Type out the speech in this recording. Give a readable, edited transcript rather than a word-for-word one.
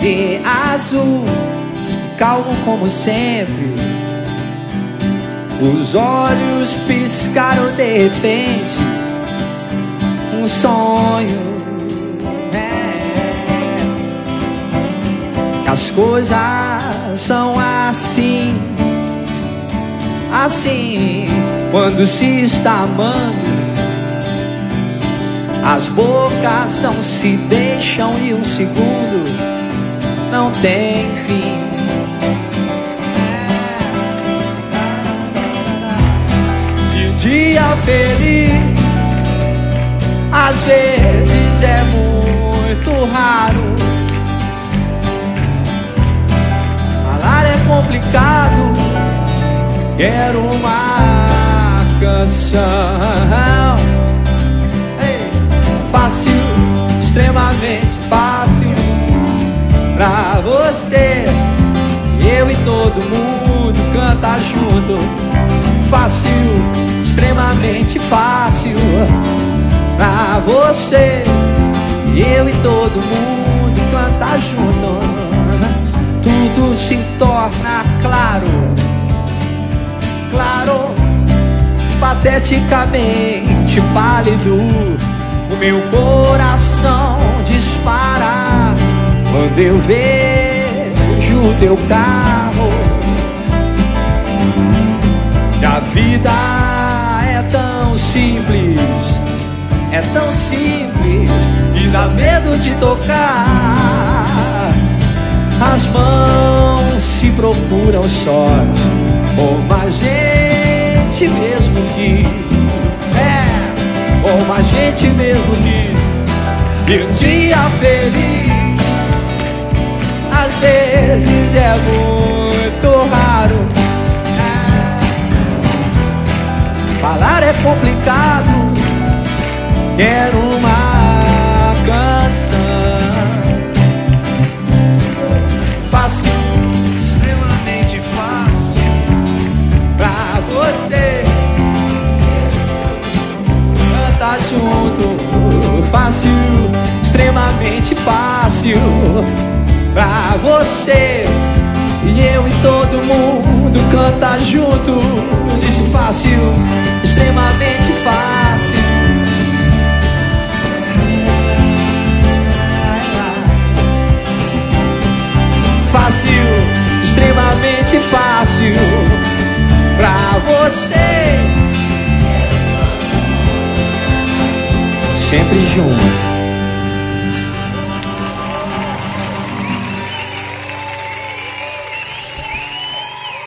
e azul, calmo como sempre. Os olhos piscaram de repente, um sonho. As coisas são assim, assim, quando se está amando. As bocas não se deixam e um segundo não tem fim. E um dia feliz às vezes é muito raro. Falar é complicado, quero uma canção. Ei, fácil, extremamente fácil pra você. Eu e todo mundo canta junto. Fácil, extremamente fácil pra você. Eu e todo mundo canta junto. Tudo se torna claro, claro, pateticamente pálido. O meu coração dispara quando eu vejo o teu carro. E a vida é tão simples, é tão simples, e dá medo de tocar. As mãos se procuram sós, como a gente mesmo que como a gente mesmo que. E um dia feliz às vezes é muito raro. Falar é complicado, quero uma canção. Fácil, extremamente fácil pra você. Canta junto. Fácil, extremamente fácil pra você. E eu e todo mundo canta junto. Diz fácil, extremamente fácil. Fácil, extremamente fácil pra você. Sempre junto.